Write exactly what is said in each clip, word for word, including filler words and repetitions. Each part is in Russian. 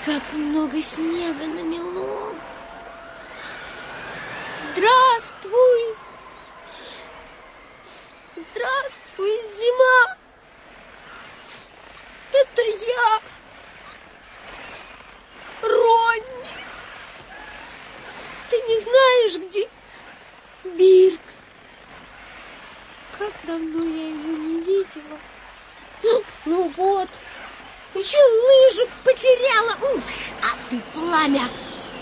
как много снега намело. Здравствуй! Здравствуй, зима! Это я, Ронни. Ты не знаешь, где Бирк? Как давно я его не видела. Ну вот, еще лыжу потеряла. Уф, а ты пламя.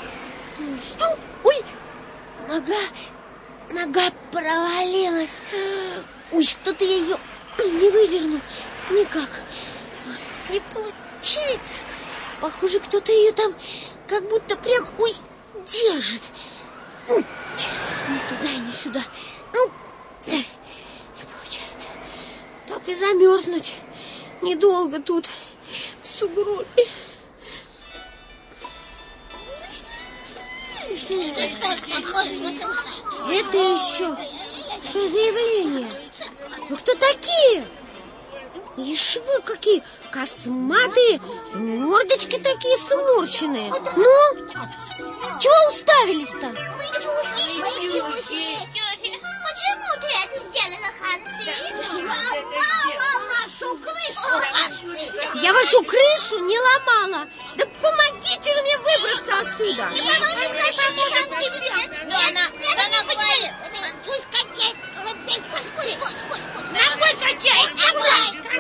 Ой, нога, нога провалилась. Ой, что-то я ее не выдерну. Никак. Не получается. Похоже, кто-то ее там как будто прям, ой, держит. Ни туда, ни сюда. Ну, не получается. Так и замерзнуть. Недолго тут, в сугробе. Это еще что за явление? Вы кто такие? Ишь вы какие косматые, мордочки такие сморщенные. Ну, чего уставились-то? Почему ты это сделала, Ханси? Ломала нашу крышу, Ханси. Я вашу крышу не ломала. Да помогите же мне выбраться отсюда. Давай поможем тебе. Она, она говорит, пусть качает колыбель. Ногой качает, ногой.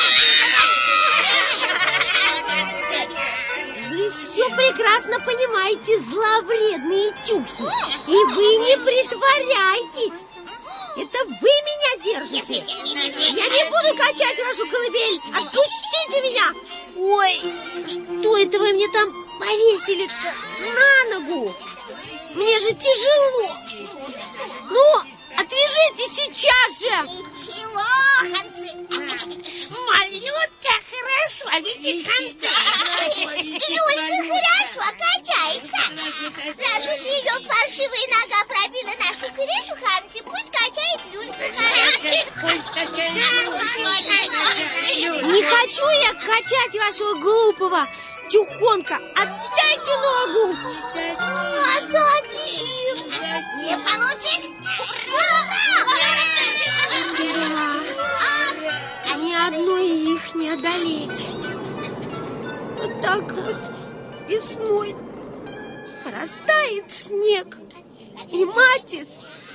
Вы все прекрасно понимаете, зловредные тюхи. И вы не притворяйтесь. Это вы меня держите. Я не буду качать вашу колыбель. Отпустите меня. Ой, что это вы мне там повесили-то на ногу? Мне же тяжело. Ну, отвяжите сейчас же. Чего, Ханси? Малютка хорошо висит, Ханси. Люлька хорошо качается. Раз уж ее фальшивая нога пробила нашу крышу, Ханси, пусть качает люльку. Не хочу я качать вашего глупого тюхонка. Отдайте ногу. Отдадим. Не получишь? Да, ни одной их не одолеть. Вот так вот весной растает снег, и Матис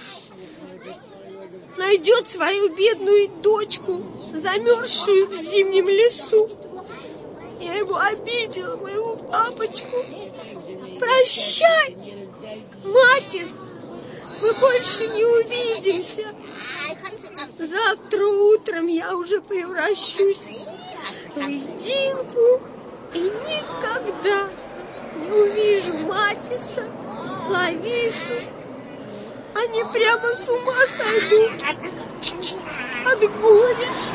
найдет свою бедную дочку, замерзшую в зимнем лесу. Я его обидела, моего папочку. Прощай, Матис, мы больше не увидимся. Завтра утром я уже превращусь в льдинку и никогда не увижу Матиса, Лавису. Они прямо с ума сойдут от горечи.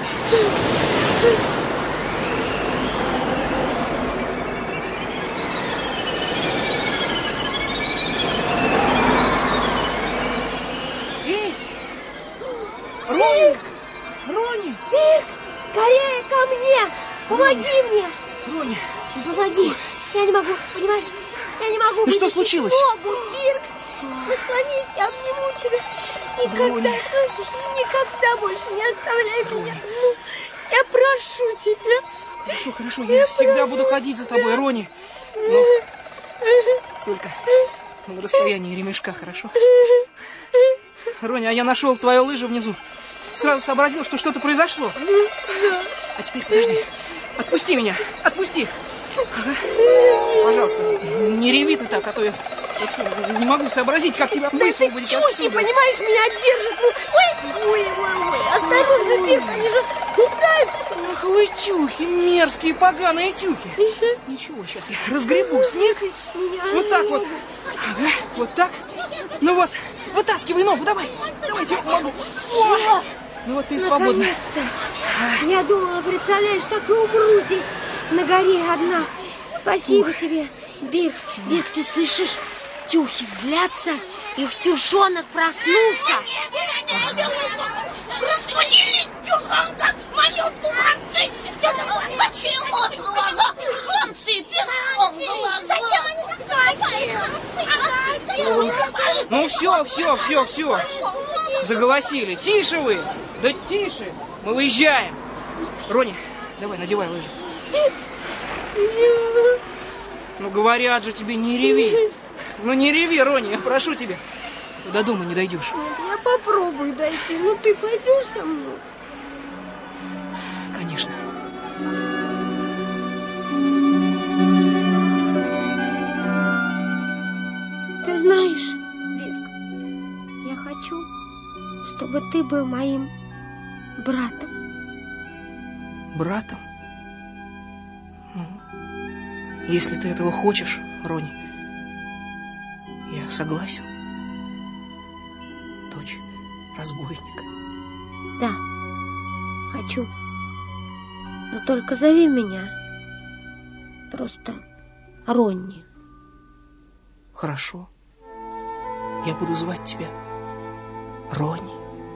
Эй! Рони! Рони! Бирк, скорее ко мне! Помоги мне! Рони! Помоги! Я не могу, понимаешь? Я не могу. Ну что случилось? Ногу, Бирк! Наклонись, я обниму тебя. Никогда, Рони. слышишь, никогда больше не оставляй меня. Ну, я прошу тебя. Хорошо, хорошо, я, я всегда прошу. буду ходить за тобой, Рони. Но только на расстоянии ремешка, хорошо? Рони, а я нашел твою лыжу внизу. Сразу сообразил, что что-то произошло. А теперь подожди. Отпусти меня, отпусти. Ага. Пожалуйста, не реви ты так, а то я совсем не могу сообразить, как тебя высвободить чухи, отсюда. Понимаешь, меня держат. Ну, ой, ой, ой, ой, осторожно, Бирк, они же кусаются. Ах вы тюхи, мерзкие, поганые тюхи. Ничего, сейчас я разгребу снег. Вот так вот. Ага, вот так. Ну вот, вытаскивай ногу, давай. Давай, я помогу. О! Ну вот ты свободна. Я думала, представляешь, так и умру здесь, на горе одна. Спасибо Ух. тебе, Бирк. Бирк, ты слышишь? Тюхи злятся, их тюшонок проснулся. Разбудили Тюханка, малютку подсыпь. Почему в глаза? Подсыпь песком в глаза. Ну все, все, все, все. Заголосили. Тише вы. Да тише. Мы выезжаем. Рони, давай, надевай лыжи. Ну говорят же тебе, не реви. Ну не реви, Рони, я прошу тебя. Ты до дома не дойдешь. Я попробую дойти. Ну ты пойдешь со мной? Конечно. Ты знаешь, Верка, я хочу, чтобы ты был моим братом. Братом? Ну, если ты этого хочешь, Рони, я согласен. Дочь разбойника. Да, хочу. Но только зови меня просто Ронни. Хорошо. Я буду звать тебя Рони.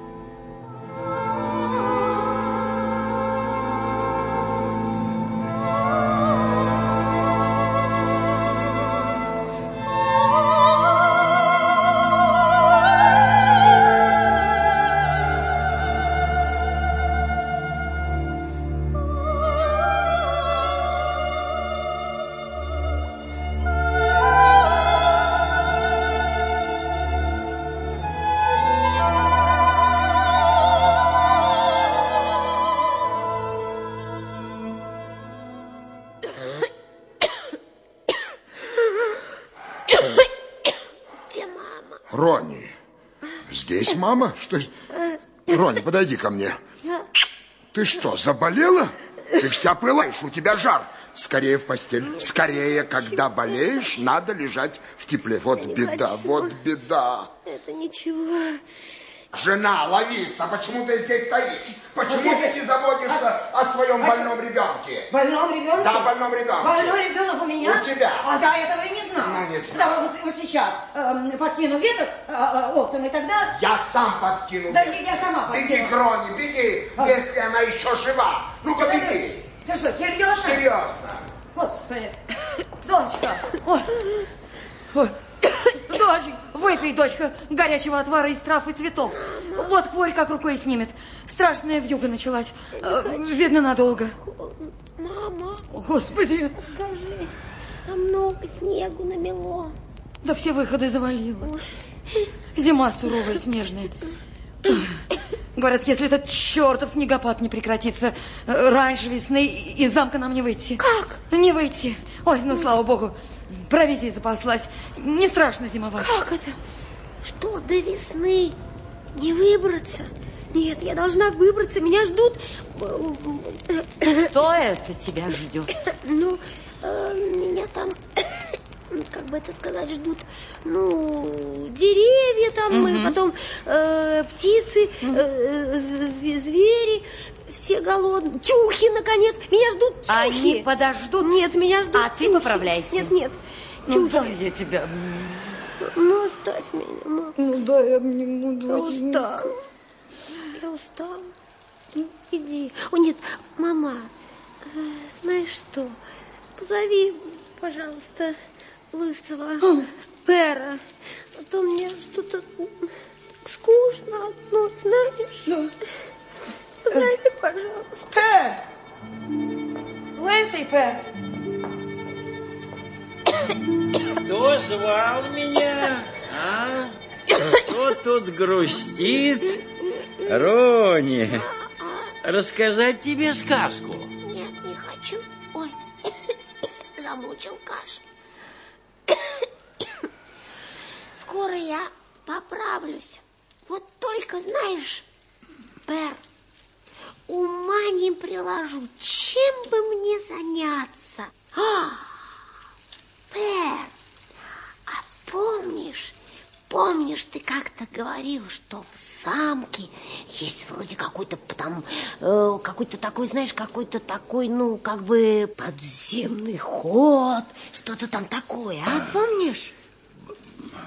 Рони, здесь мама? Что? Рони, подойди ко мне. Ты что, заболела? Ты вся пылаешь, у тебя жар. Скорее в постель. Скорее, когда болеешь, надо лежать в тепле. Вот беда, вот беда. Это ничего. Жена, Лависа, почему ты здесь стоишь? Почему ты не заботишься о своем больном ребенке? Больном ребенке? Да, больном ребенке. Больной ребенок у меня? У тебя. А да, этого и не знаю. Ну, не знаю. Да, вот, вот сейчас э, подкину веток э, э, овцам, и тогда... Я сам подкину. Да, я, я сама подкину. Беги, Рони, беги, а? Если она еще жива. Ну-ка, беги. Ты что, серьезно? Серьезно. Господи. Дочка. Ой. Ой. Дочь, выпей, дочка, горячего отвара из трав и цветов. Вот хворь как рукой снимет. Страшная вьюга началась. Видно, надолго. Мама. О, Господи. Скажи, а много снегу намело? Да все выходы завалило. Зима суровая, снежная. Говорят, если этот чертов снегопад не прекратится раньше весны, из замка нам не выйти. Как? Не выйти. Ой, ну, слава богу, провизия запаслась. Не страшно зимовать. Как это? Что, до весны не выбраться? Нет, я должна выбраться, меня ждут. Кто это тебя ждет? Ну, э, меня там, как бы это сказать, ждут, ну, деревья там, угу. И потом э, птицы, э, звери, все голодные. Тюхи, наконец, меня ждут тюхи. Они подождут? Нет, меня ждут А тюхи. ты поправляйся. Нет, нет, ну, дай я тебя. Ну, оставь меня, мама. Ну, дай я обниму, доченька. Я устала. Я устала. Иди. О, нет, мама, э, знаешь что? Позови, пожалуйста, Лысого, Пера. А то мне что-то скучно одно, знаешь? Да. Позови, пожалуйста. Пер! Лысый Пер! Кто звал меня? А? Кто тут грустит? Рони, рассказать тебе сказку? Нет, не хочу. Ой, замучил кашель. Скоро я поправлюсь. Вот только, знаешь, Пер, ума не приложу, чем бы мне заняться. А, Пер, а помнишь, помнишь, ты как-то говорил, что в замке есть вроде какой-то там, э, какой-то такой, знаешь, какой-то такой, ну, как бы подземный ход, что-то там такое, а, помнишь?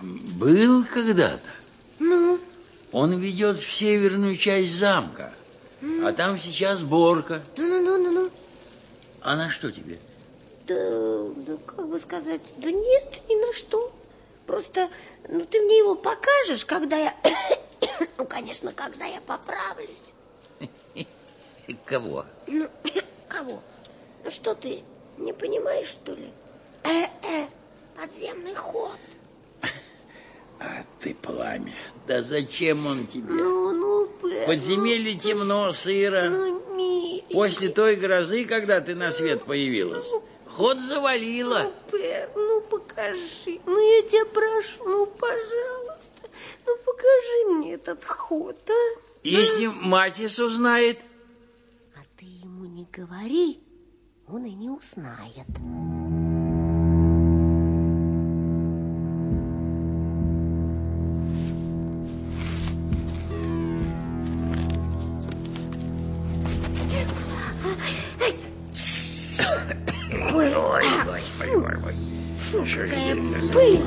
Был когда-то. Ну? Он ведет в северную часть замка. А там сейчас Борка. Ну-ну-ну-ну-ну. А на что тебе? Да, да, как бы сказать, да нет, ни на что. Просто, ну, ты мне его покажешь, когда я... Ну, конечно, когда я поправлюсь. Кого? Ну, кого? Ну, что ты, не понимаешь, что ли? Э-э, подземный ход. А ты, Пламя, да зачем он тебе? Ну, ну, Пэ, В подземелье ну, темно, сыро. Ну, ми... После той грозы, когда ты на свет появилась, ход завалило. Ну, Пэ, ну, покажи. Ну, я тебя прошу, ну, пожалуйста. Ну, покажи мне этот ход, а? Если Матис узнает... А ты ему не говори, он и не узнает. Ой, ой, господи, ой, фу, что же какая теперь? пыль.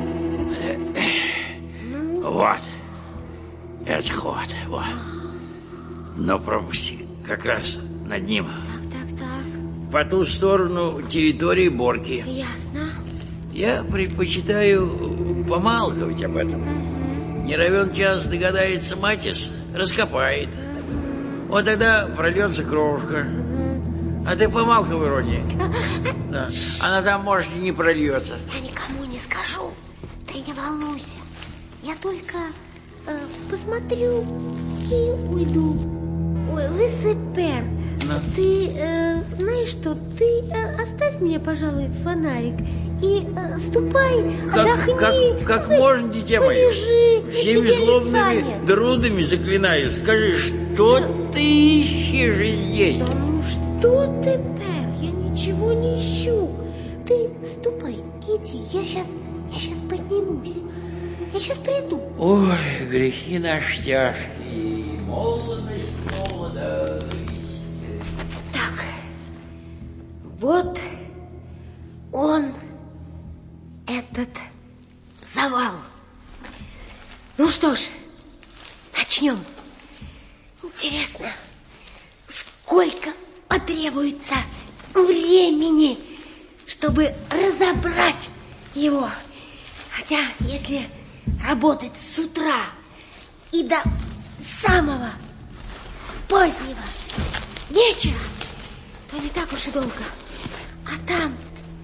Вот, это ход, вот. Но пропусти, как раз над ним. Так, так, так. По ту сторону территории Борки. Ясно. Я предпочитаю помалкивать об этом. Не равен час догадается Матис, раскопает. Вот тогда прольется кровушка. А ты помалкивай, Рони. Да. Она там, может, и не прольется. Я никому не скажу. Ты не волнуйся. Я только э, посмотрю и уйду. Ой, лысый Пер, Ну? ты э, знаешь что? Ты э, оставь мне, пожалуй, фонарик и э, ступай, Как, отдохни. как, как Знаешь, можно, дитя мое? полежи, Всеми и тебе злобными лица нет. друдами заклинаю. Скажи, что ты ищешь здесь? Да ну что ты, Пер, я ничего не ищу. Ты ступай, иди, я сейчас, я сейчас поднимусь. Я сейчас приду. Ой, грехи наши тяжкие, молодость, молодость. Так, вот он, этот завал. Ну что ж, начнем. Интересно, сколько потребуется времени, чтобы разобрать его? Хотя, если работать с утра и до самого позднего вечера, то не так уж и долго. А там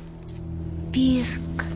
Бирк.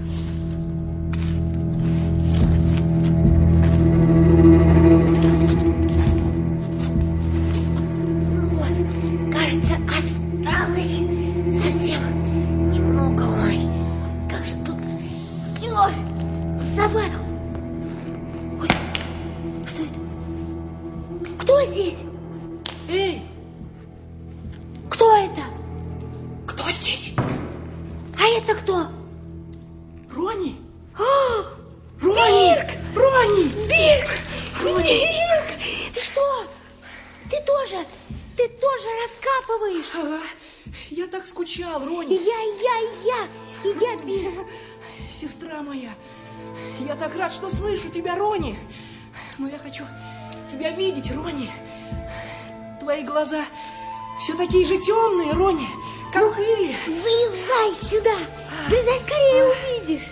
Ну вот, кажется, осталось совсем немного. Ой, как же тут все завалено. Ой, что это? Кто здесь? Эй, Кто это? кто здесь? А это кто? Рони? А, Рони! Бирк! Рони! Бирк! Рони! Бирк! Ты что? Ты тоже, ты тоже раскапываешь? Ага. Я так скучал, Рони. Я, я, я, и я, Бирк. Сестра моя, я так рад, что слышу тебя, Рони. Но я хочу тебя видеть, Рони. Твои глаза все такие же темные, Рони, как Ну, были. Вылезай сюда. Вылезай скорее, увидишь.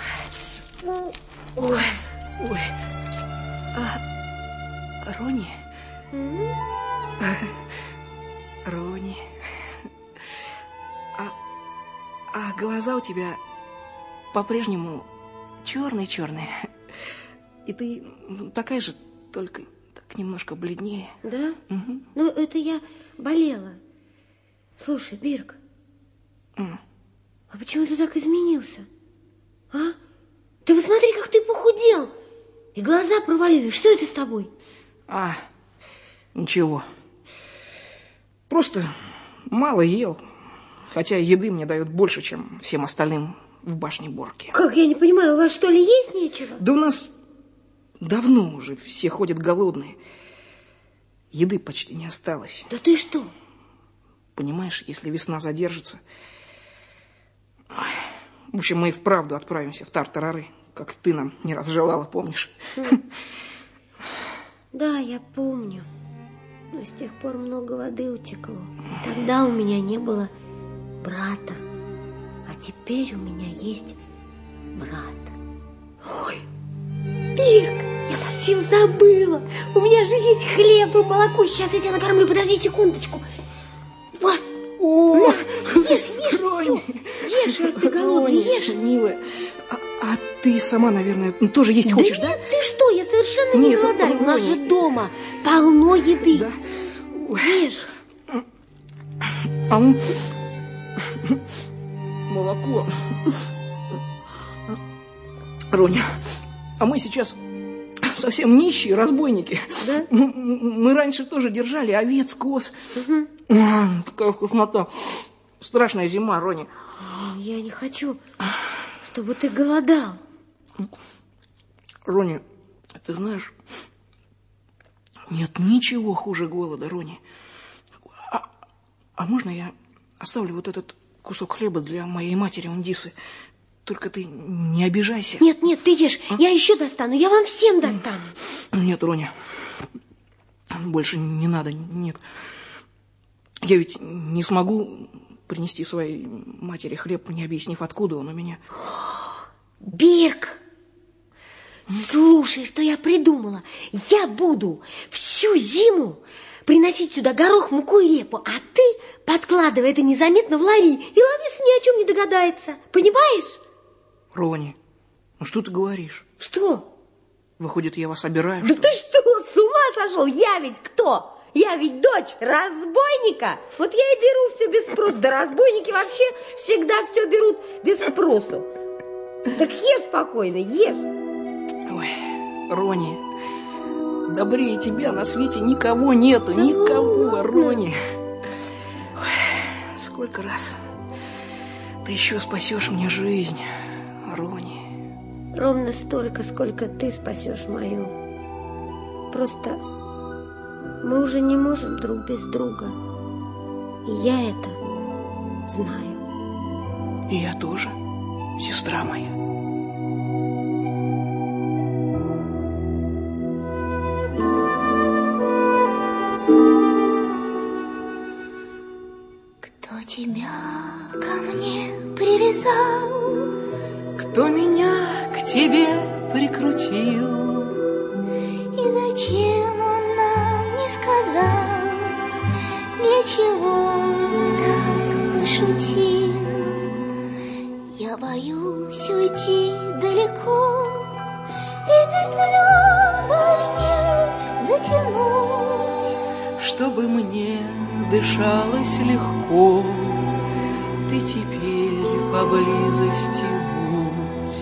Ой, ой. А, Рони? М? Рони. А, а глаза у тебя по-прежнему черные-черные. И ты такая же, только так немножко бледнее. Да? Угу. Ну, это я болела. Слушай, Бирк, М. а почему ты так изменился? А? Ты посмотри, как ты похудел. И глаза провалились. Что это с тобой? А, ничего. Просто мало ел. Хотя еды мне дают больше, чем всем остальным в башне Борки. Как, я не понимаю, у вас что ли есть нечего? Да у нас давно уже все ходят голодные. Еды почти не осталось. Да ты что? Понимаешь, если весна задержится... Ой, в общем, мы и вправду отправимся в Тартарары, как ты нам не раз желала, помнишь? Да, я помню. Но с тех пор много воды утекло. Тогда у меня не было брата. А теперь у меня есть брат. Ой, Бирк, я совсем забыла. У меня же есть хлеб и молоко. Сейчас я тебя накормлю. Подожди секундочку. Вот. О, на, ешь, ешь, Рони. все. Ешь, раз ты голодный, Рони, ешь. милая, а, а ты сама, наверное, тоже есть Да хочешь, нет, да? ты что, я совершенно не Нет, голодаю. У нас Рони. же дома полно еды. Да. Ой. Ешь. А ну, молоко. Роня, а мы сейчас совсем нищие разбойники. Да? Мы раньше тоже держали овец, коз. Угу. Какая вкуснота. Страшная зима, Роня. Я не хочу, чтобы ты голодал. Роня, ты знаешь, нет ничего хуже голода, Роня. А, а можно я оставлю вот этот кусок хлеба для моей матери Ундисы? Только ты не обижайся. Нет, нет, ты ешь. А? Я еще достану. Я вам всем достану. Нет, Роня. Больше не надо. Нет. Я ведь не смогу принести своей матери хлеб, не объяснив, откуда он у меня. Бирк! Слушай, что я придумала. Я буду всю зиму приносить сюда горох, муку и репу, а ты подкладывай это незаметно в лари, и Лавис ни о чем не догадается. Понимаешь? Рони, ну что ты говоришь? Что? Выходит, я вас обираю, да что ли? ты что, с ума сошел? Я ведь кто? Я ведь дочь разбойника. Вот я и беру все без спроса. Да разбойники вообще всегда все берут без спросу. Так ешь спокойно, ешь. Ой, Рони, добрее тебя на свете никого нету, да никого, ладно. Рони. Ой, сколько раз ты еще спасешь мне жизнь, Рони. Ровно столько, сколько ты спасешь мою. Просто мы уже не можем друг без друга. И я это знаю. И я тоже, сестра моя. Кто тебя ко мне привязал? Кто меня к тебе прикрутил? И зачем он нам не сказал? Для чего так пошутил? Я боюсь уйти далеко и петлю больнее затянуть, чтобы мне дышалось легко, ты теперь поблизости будь.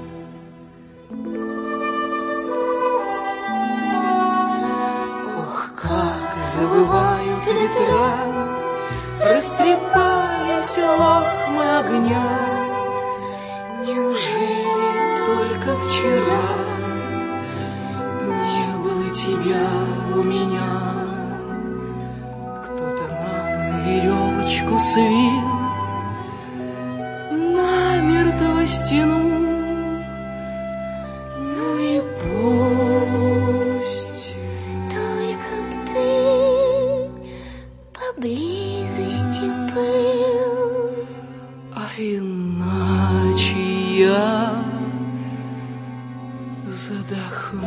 Ох, как завывают ветра, растрепались лохмы огня. Неужели только вчера не было тебя у меня? Кто-то нам веревочку свил, намертво стянул. Ну и пусть, только б ты поблизости был. а иначе я задохнусь.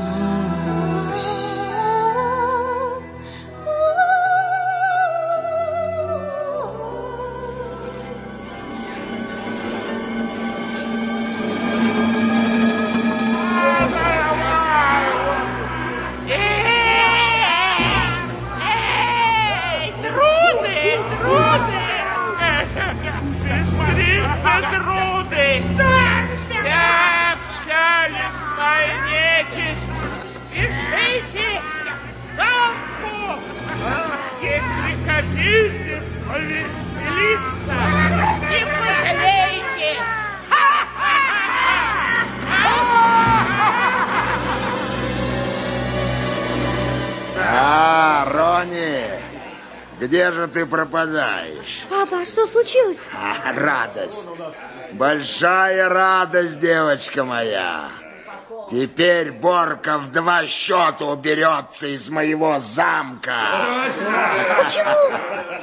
А, Рони, где же ты пропадаешь? Папа, а что случилось? А, радость. Большая радость, девочка моя. Теперь Борка в два счета уберется из моего замка. Почему?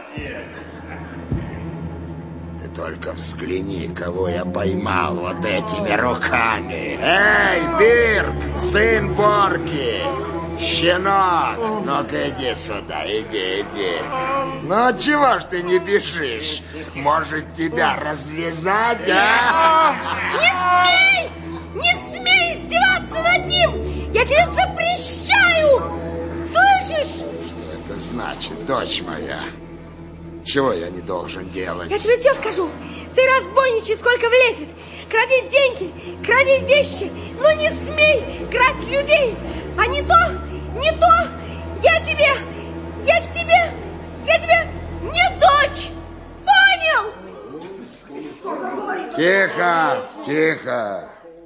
Ты только взгляни, кого я поймал вот этими руками. Эй, Бирк, сын Борки, щенок, ну-ка иди сюда, иди, иди. Ну, чего ж ты не бежишь? Может, тебя развязать, а? Не смей! Не смей издеваться над ним! Я тебе запрещаю! Слышишь? Что это значит, дочь моя? Чего я не должен делать? Я тебе все скажу. Ты разбойничай, сколько влезет. Кради деньги, кради вещи, но не смей красть людей. А не то, не то, я тебе, я тебе, я тебе не дочь. Понял? Тихо, тихо.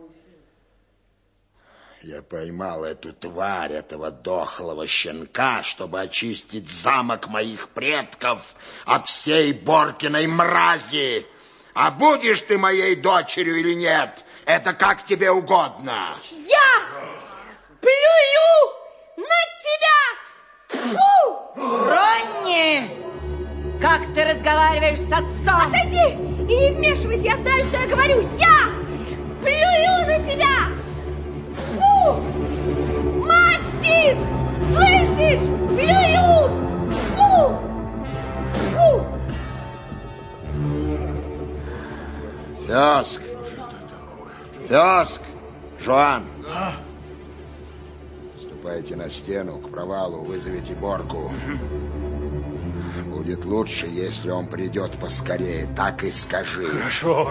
Я поймал эту тварь, этого дохлого щенка, чтобы очистить замок моих предков от всей Боркиной мрази. А будешь ты моей дочерью или нет, это как тебе угодно. Я плюю на тебя! Фу! Ронни! Как ты разговариваешь с отцом? Отойди и не вмешивайся, я знаю, что я говорю. Я плюю на тебя! Фу! Матис! Слышишь? Плюю! Фу! Фу! Фёск! Фёск! Жоан! Ступайте на стену, к провалу, вызовите Борку. Будет лучше, если он придет поскорее. Так и скажи. Хорошо.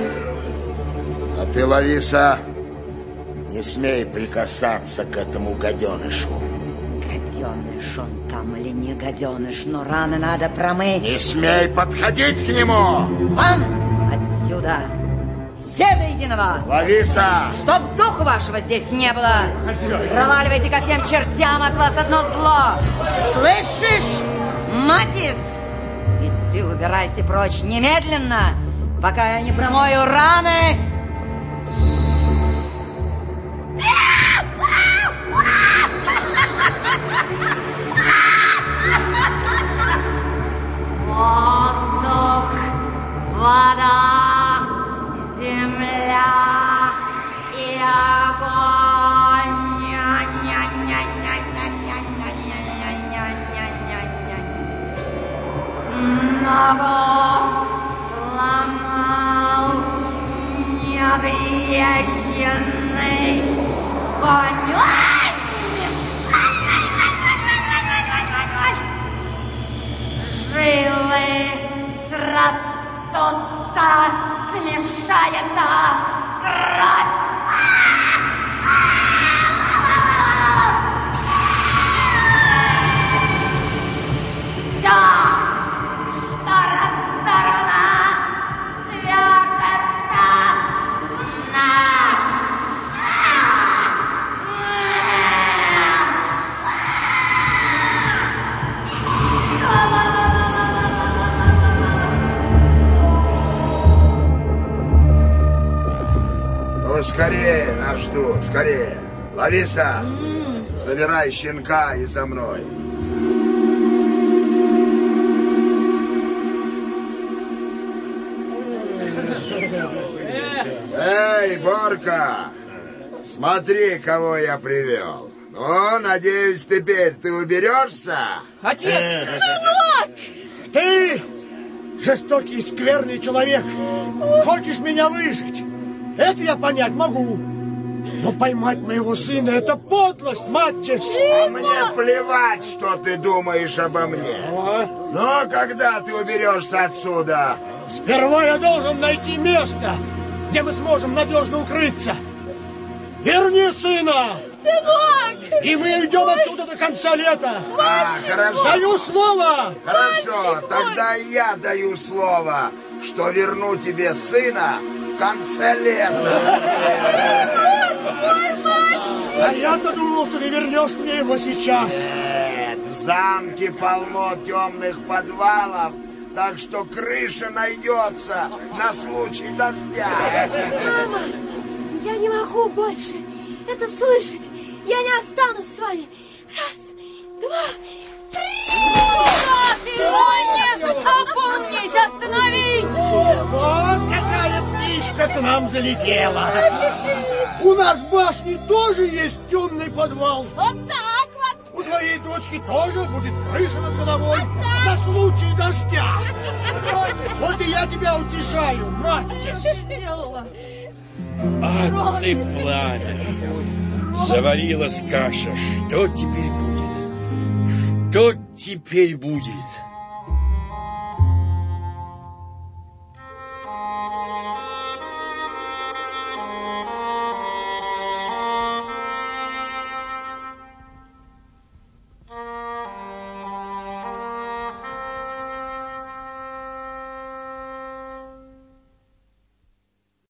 А ты, Лависа, не смей прикасаться к этому гаденышу. Гаденыш он там или не гаденыш, но раны надо промыть. Не смей подходить к нему! Вон отсюда! Все до единого! Лависа! Чтоб духу вашего здесь не было! Проваливайте ко всем чертям, от вас одно зло! Слышишь, Матис? И ты убирайся прочь немедленно, пока я не промою раны! Воздух, вода, земля и огонь. Ногу сломал необъезженный конь. Жилы срастутся, смешается кровь. Все, что раздорвано, свяжется в нас. Ну, скорее, нас ждут, скорее. Лависа, собирай щенка и за мной. Эй, Борка, смотри, кого я привел. Ну, надеюсь, теперь ты уберешься? Отец! Сынок! Ты жестокий, скверный человек. Хочешь меня выжить? Это я понять могу. Но поймать моего сына — это подлость, Матис. А мне плевать, что ты думаешь обо мне. Но когда ты уберешься отсюда? Сперва я должен найти место, где мы сможем надежно укрыться. Верни сына! Сынок! И мы уйдем отсюда до конца лета. А, хорошо. Даю слово! Хорошо, тогда я даю слово, что верну тебе сына в конце лета. А я-то думал, что ты вернешь мне его сейчас. Нет, в замке полно темных подвалов, так что крыша найдется на случай дождя. Мама, я не могу больше. это слышать. Я не останусь с вами. Раз, два, три. Рони, опомнись, остановись. Вот какая птичка к нам залетела. У нас в башне тоже есть темный подвал. Вот так вот. У твоей дочки тоже будет крыша над головой на случай дождя. Вот и я тебя утешаю, мать. А ты, пламя, заварилась каша. Что теперь будет? Что теперь будет?